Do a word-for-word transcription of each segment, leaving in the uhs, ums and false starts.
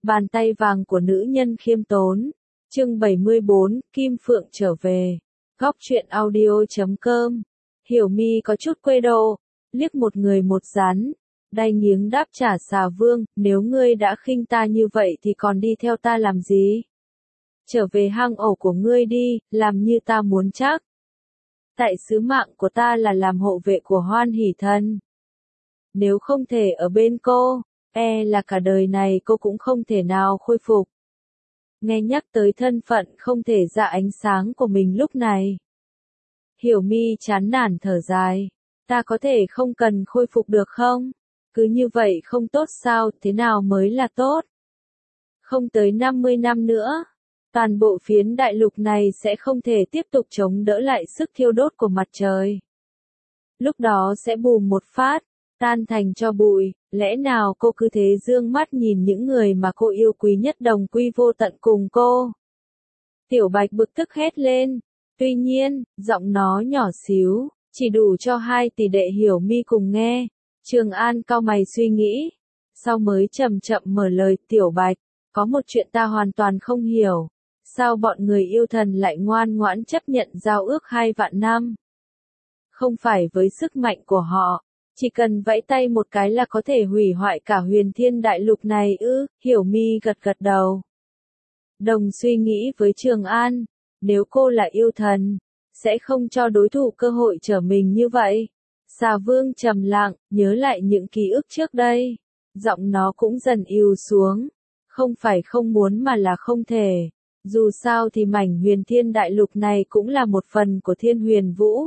Bàn tay vàng của nữ nhân khiêm tốn. Chương bảy mươi bốn, Kim Phượng trở về. Góc truyện audio chấm com. Hiểu Mi có chút quê độ, liếc một người một rắn, đay nghiến đáp trả Xà Vương, nếu ngươi đã khinh ta như vậy thì còn đi theo ta làm gì? Trở về hang ổ của ngươi đi, làm như ta muốn chắc. Tại sứ mạng của ta là làm hộ vệ của Hoan Hỷ Thần. Nếu không thể ở bên cô, e là cả đời này cô cũng không thể nào khôi phục. Nghe nhắc tới thân phận không thể ra ánh sáng của mình lúc này, Hiểu Mi chán nản thở dài. Ta có thể không cần khôi phục được không? Cứ như vậy không tốt sao, thế nào mới là tốt? Không tới năm mươi năm nữa, toàn bộ phiến đại lục này sẽ không thể tiếp tục chống đỡ lại sức thiêu đốt của mặt trời. Lúc đó sẽ bùm một phát, tan thành tro bụi. Lẽ nào cô cứ thế dương mắt nhìn những người mà cô yêu quý nhất đồng quy vô tận cùng cô? Tiểu Bạch bực tức hét lên. Tuy nhiên, giọng nó nhỏ xíu, chỉ đủ cho hai tỷ đệ Hiểu Mi cùng nghe. Trường An cau mày suy nghĩ, sau mới chậm chậm mở lời. Tiểu Bạch, có một chuyện ta hoàn toàn không hiểu. Sao bọn người yêu thần lại ngoan ngoãn chấp nhận giao ước hai vạn năm? Không phải với sức mạnh của họ, chỉ cần vẫy tay một cái là có thể hủy hoại cả huyền thiên đại lục này ư? Hiểu Mi gật gật đầu. Đồng suy nghĩ với Trường An, nếu cô là yêu thần, sẽ không cho đối thủ cơ hội trở mình như vậy. Xà Vương trầm lặng, nhớ lại những ký ức trước đây. Giọng nó cũng dần ưu xuống. Không phải không muốn mà là không thể. Dù sao thì mảnh huyền thiên đại lục này cũng là một phần của Thiên Huyền Vũ.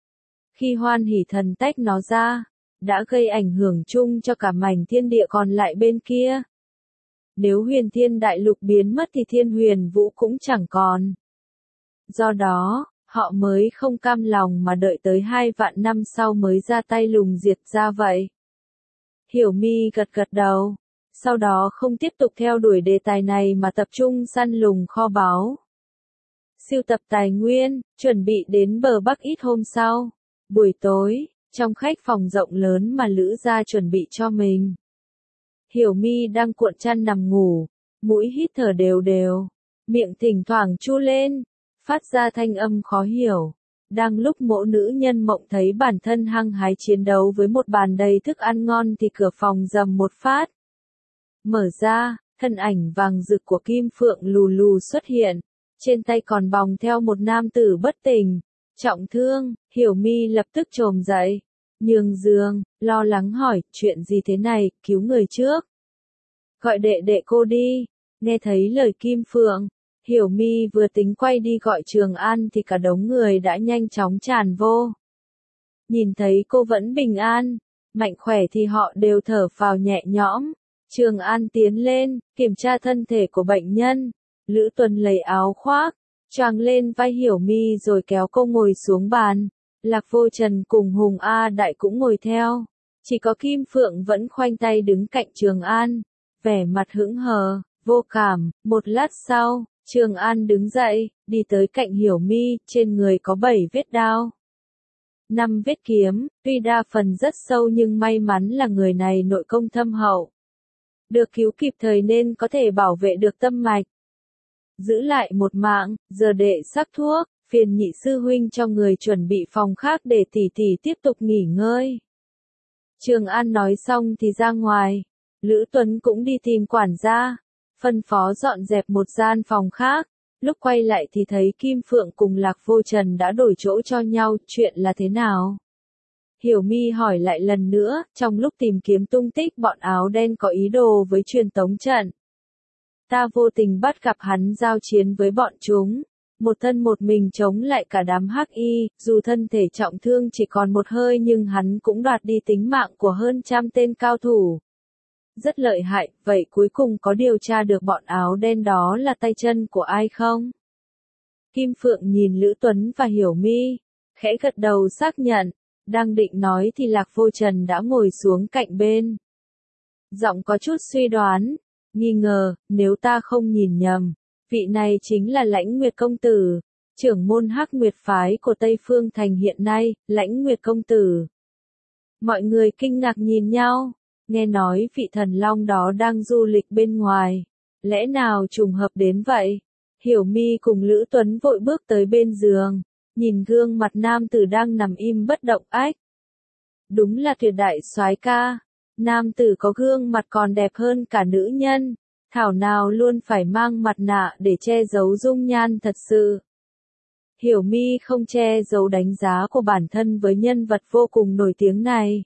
Khi Hoan Hỷ Thần tách nó ra, đã gây ảnh hưởng chung cho cả mảnh thiên địa còn lại bên kia. Nếu huyền thiên đại lục biến mất thì Thiên Huyền Vũ cũng chẳng còn. Do đó, họ mới không cam lòng mà đợi tới hai vạn năm sau mới ra tay lùng diệt ra vậy. Hiểu Mi gật gật đầu, sau đó không tiếp tục theo đuổi đề tài này mà tập trung săn lùng kho báu. Sưu tập tài nguyên, chuẩn bị đến bờ Bắc ít hôm sau. Buổi tối, trong khách phòng rộng lớn mà Lữ gia chuẩn bị cho mình. Hiểu Mi đang cuộn chăn nằm ngủ, mũi hít thở đều đều, miệng thỉnh thoảng chu lên, phát ra thanh âm khó hiểu. Đang lúc mỗ nữ nhân mộng thấy bản thân hăng hái chiến đấu với một bàn đầy thức ăn ngon thì cửa phòng rầm một phát. Mở ra, thân ảnh vàng rực của Kim Phượng lù lù xuất hiện, trên tay còn bòng theo một nam tử bất tỉnh, trọng thương. Hiểu Mi lập tức chồm dậy, nhường giường, lo lắng hỏi, chuyện gì thế này, cứu người trước. Gọi đệ đệ cô đi. Nghe thấy lời Kim Phượng, Hiểu Mi vừa tính quay đi gọi Trường An thì cả đống người đã nhanh chóng tràn vô. Nhìn thấy cô vẫn bình an, mạnh khỏe thì họ đều thở phào nhẹ nhõm. Trường An tiến lên, kiểm tra thân thể của bệnh nhân. Lữ Tuần lấy áo khoác, choàng lên vai Hiểu Mi rồi kéo cô ngồi xuống bàn. Lạc Vô Trần cùng Hùng A Đại cũng ngồi theo. Chỉ có Kim Phượng vẫn khoanh tay đứng cạnh Trường An, vẻ mặt hững hờ, vô cảm. Một lát sau, Trường An đứng dậy, đi tới cạnh Hiểu Mi, trên người có bảy vết đao. Năm vết kiếm, tuy đa phần rất sâu nhưng may mắn là người này nội công thâm hậu. Được cứu kịp thời nên có thể bảo vệ được tâm mạch. Giữ lại một mạng, giờ đệ sắc thuốc, phiền nhị sư huynh cho người chuẩn bị phòng khác để tỷ tỷ tiếp tục nghỉ ngơi. Trường An nói xong thì ra ngoài, Lữ Tuấn cũng đi tìm quản gia, phân phó dọn dẹp một gian phòng khác. Lúc quay lại thì thấy Kim Phượng cùng Lạc Vô Trần đã đổi chỗ cho nhau, chuyện là thế nào? Hiểu Mi hỏi lại lần nữa, trong lúc tìm kiếm tung tích bọn áo đen có ý đồ với truyền tống trận. Ta vô tình bắt gặp hắn giao chiến với bọn chúng, một thân một mình chống lại cả đám hắc y, dù thân thể trọng thương chỉ còn một hơi nhưng hắn cũng đoạt đi tính mạng của hơn trăm tên cao thủ. Rất lợi hại, vậy cuối cùng có điều tra được bọn áo đen đó là tay chân của ai không? Kim Phượng nhìn Lữ Tuấn và Hiểu Mi, khẽ gật đầu xác nhận, đang định nói thì Lạc Vô Trần đã ngồi xuống cạnh bên. Giọng có chút suy đoán, nghi ngờ, nếu ta không nhìn nhầm, vị này chính là Lãnh Nguyệt Công Tử, trưởng môn Hắc Nguyệt Phái của Tây Phương Thành hiện nay. Lãnh Nguyệt Công Tử. Mọi người kinh ngạc nhìn nhau. Nghe nói vị thần long đó đang du lịch bên ngoài, lẽ nào trùng hợp đến vậy? Hiểu Mi cùng Lữ Tuấn vội bước tới bên giường, nhìn gương mặt nam tử đang nằm im bất động ách. Đúng là tuyệt đại soái ca, nam tử có gương mặt còn đẹp hơn cả nữ nhân, thảo nào luôn phải mang mặt nạ để che giấu dung nhan thật sự. Hiểu Mi không che giấu đánh giá của bản thân với nhân vật vô cùng nổi tiếng này.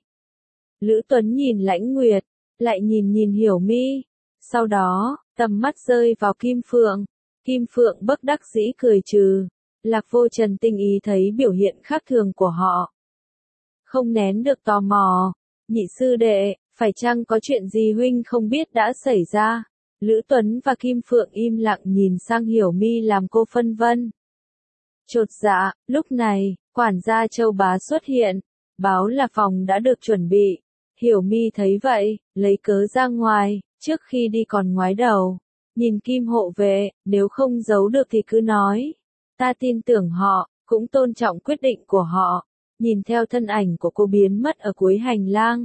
Lữ Tuấn nhìn Lãnh Nguyệt, lại nhìn nhìn Hiểu Mi, sau đó, tầm mắt rơi vào Kim Phượng. Kim Phượng bất đắc dĩ cười trừ. Lạc Vô Trần tinh ý thấy biểu hiện khác thường của họ, không nén được tò mò. Nhị sư đệ, phải chăng có chuyện gì huynh không biết đã xảy ra? Lữ Tuấn và Kim Phượng im lặng nhìn sang Hiểu Mi làm cô phân vân. Chột dạ, lúc này, quản gia Châu Bá xuất hiện, báo là phòng đã được chuẩn bị. Hiểu Mi thấy vậy, lấy cớ ra ngoài, trước khi đi còn ngoái đầu, nhìn Kim hộ vệ, nếu không giấu được thì cứ nói. Ta tin tưởng họ, cũng tôn trọng quyết định của họ. Nhìn theo thân ảnh của cô biến mất ở cuối hành lang.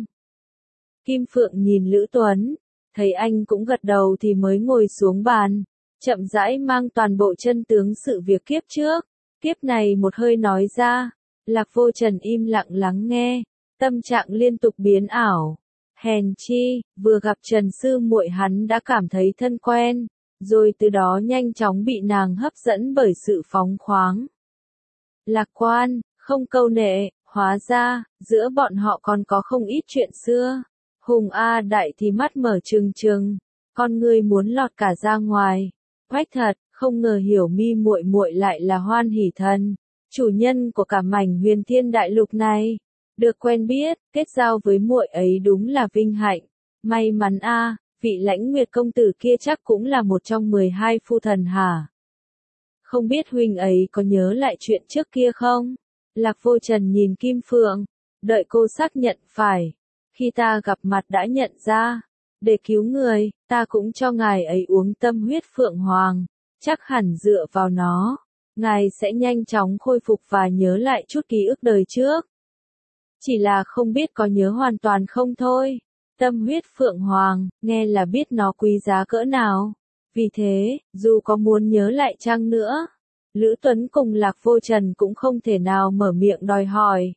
Kim Phượng nhìn Lữ Tuấn, thấy anh cũng gật đầu thì mới ngồi xuống bàn, chậm rãi mang toàn bộ chân tướng sự việc kiếp trước, kiếp này một hơi nói ra. Lạc Vô Trần im lặng lắng nghe, tâm trạng liên tục biến ảo. Hèn chi, vừa gặp Trần sư muội hắn đã cảm thấy thân quen, rồi từ đó nhanh chóng bị nàng hấp dẫn bởi sự phóng khoáng, lạc quan, không câu nệ. Hóa ra, giữa bọn họ còn có không ít chuyện xưa. Hùng A Đại thì mắt mở trừng trừng, con ngươi muốn lọt cả ra ngoài. Quách thật, không ngờ Hiểu Mi muội muội lại là Hoan Hỷ Thần, chủ nhân của cả mảnh Huyền Thiên Đại Lục này. Được quen biết, kết giao với muội ấy đúng là vinh hạnh. May mắn a, vị Lãnh Nguyệt công tử kia chắc cũng là một trong mười hai phu thần hả? Không biết huynh ấy có nhớ lại chuyện trước kia không? Lạc Vô Trần nhìn Kim Phượng, đợi cô xác nhận phải. Khi ta gặp mặt đã nhận ra, để cứu người, ta cũng cho ngài ấy uống tâm huyết Phượng Hoàng, chắc hẳn dựa vào nó, ngài sẽ nhanh chóng khôi phục và nhớ lại chút ký ức đời trước. Chỉ là không biết có nhớ hoàn toàn không thôi. Tâm huyết Phượng Hoàng, nghe là biết nó quý giá cỡ nào. Vì thế, dù có muốn nhớ lại chăng nữa, Lữ Tuấn cùng Lạc Vô Trần cũng không thể nào mở miệng đòi hỏi.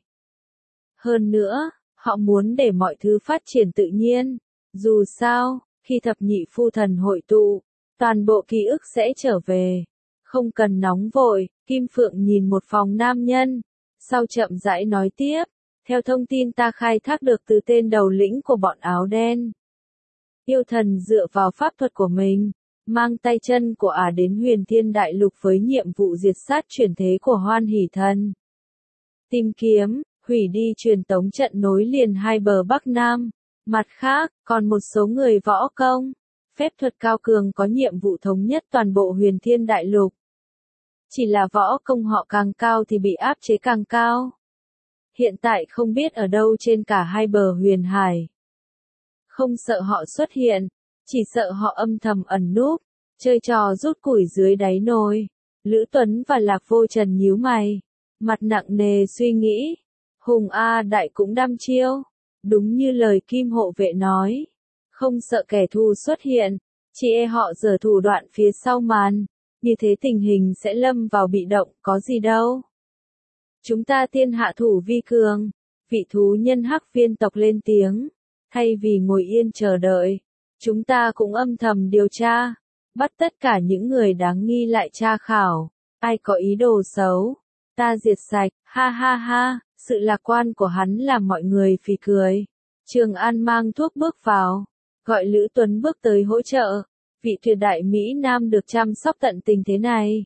Hơn nữa, họ muốn để mọi thứ phát triển tự nhiên. Dù sao, khi thập nhị phu thần hội tụ, toàn bộ ký ức sẽ trở về. Không cần nóng vội, Kim Phượng nhìn một phòng nam nhân, sau chậm rãi nói tiếp. Theo thông tin ta khai thác được từ tên đầu lĩnh của bọn áo đen, yêu thần dựa vào pháp thuật của mình, mang tay chân của ả đến Huyền Thiên Đại Lục với nhiệm vụ diệt sát chuyển thế của Hoan Hỷ Thần. Tìm kiếm, hủy đi truyền tống trận nối liền hai bờ Bắc Nam. Mặt khác, còn một số người võ công, phép thuật cao cường có nhiệm vụ thống nhất toàn bộ Huyền Thiên Đại Lục. Chỉ là võ công họ càng cao thì bị áp chế càng cao. Hiện tại không biết ở đâu trên cả hai bờ huyền hải. Không sợ họ xuất hiện, chỉ sợ họ âm thầm ẩn núp, chơi trò rút củi dưới đáy nồi. Lữ Tuấn và Lạc Vô Trần nhíu mày, mặt nặng nề suy nghĩ. Hùng A Đại cũng đăm chiêu, đúng như lời Kim hộ vệ nói, không sợ kẻ thù xuất hiện, chỉ e họ giở thủ đoạn phía sau màn, như thế tình hình sẽ lâm vào bị động, có gì đâu. Chúng ta tiên hạ thủ vi cường, vị thú nhân hắc viên tộc lên tiếng, thay vì ngồi yên chờ đợi, chúng ta cũng âm thầm điều tra, bắt tất cả những người đáng nghi lại tra khảo, ai có ý đồ xấu, ta diệt sạch, ha ha ha, sự lạc quan của hắn làm mọi người phì cười. Trường An mang thuốc bước vào, gọi Lữ Tuấn bước tới hỗ trợ, vị tuyệt đại Mỹ Nam được chăm sóc tận tình thế này.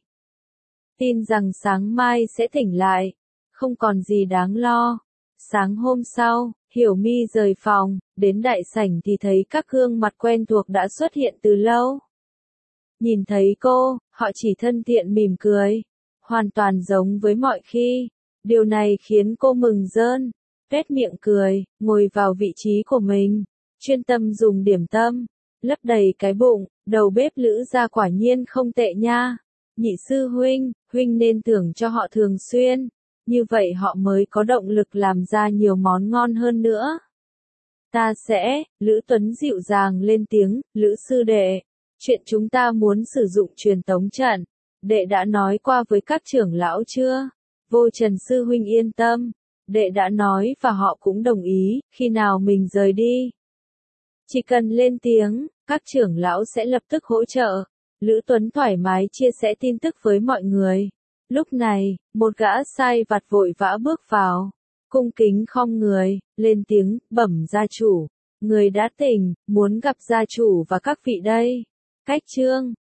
Tin rằng sáng mai sẽ tỉnh lại. Không còn gì đáng lo. Sáng hôm sau, Hiểu Mi rời phòng, đến đại sảnh thì thấy các gương mặt quen thuộc đã xuất hiện từ lâu. Nhìn thấy cô, họ chỉ thân thiện mỉm cười, hoàn toàn giống với mọi khi. Điều này khiến cô mừng rơn, tuét miệng cười, ngồi vào vị trí của mình, chuyên tâm dùng điểm tâm, lấp đầy cái bụng. Đầu bếp Lữ gia quả nhiên không tệ nha. Nhị sư huynh, huynh nên thưởng cho họ thường xuyên. Như vậy họ mới có động lực làm ra nhiều món ngon hơn nữa. Ta sẽ, Lữ Tuấn dịu dàng lên tiếng, Lữ sư đệ. Chuyện chúng ta muốn sử dụng truyền tống trận, đệ đã nói qua với các trưởng lão chưa? Vô Trần sư huynh yên tâm, đệ đã nói và họ cũng đồng ý, khi nào mình rời đi. Chỉ cần lên tiếng, các trưởng lão sẽ lập tức hỗ trợ. Lữ Tuấn thoải mái chia sẻ tin tức với mọi người. Lúc này, một gã sai vặt vội vã bước vào, cung kính khom người, lên tiếng, bẩm gia chủ. Người đã tỉnh, muốn gặp gia chủ và các vị đây. Cách chương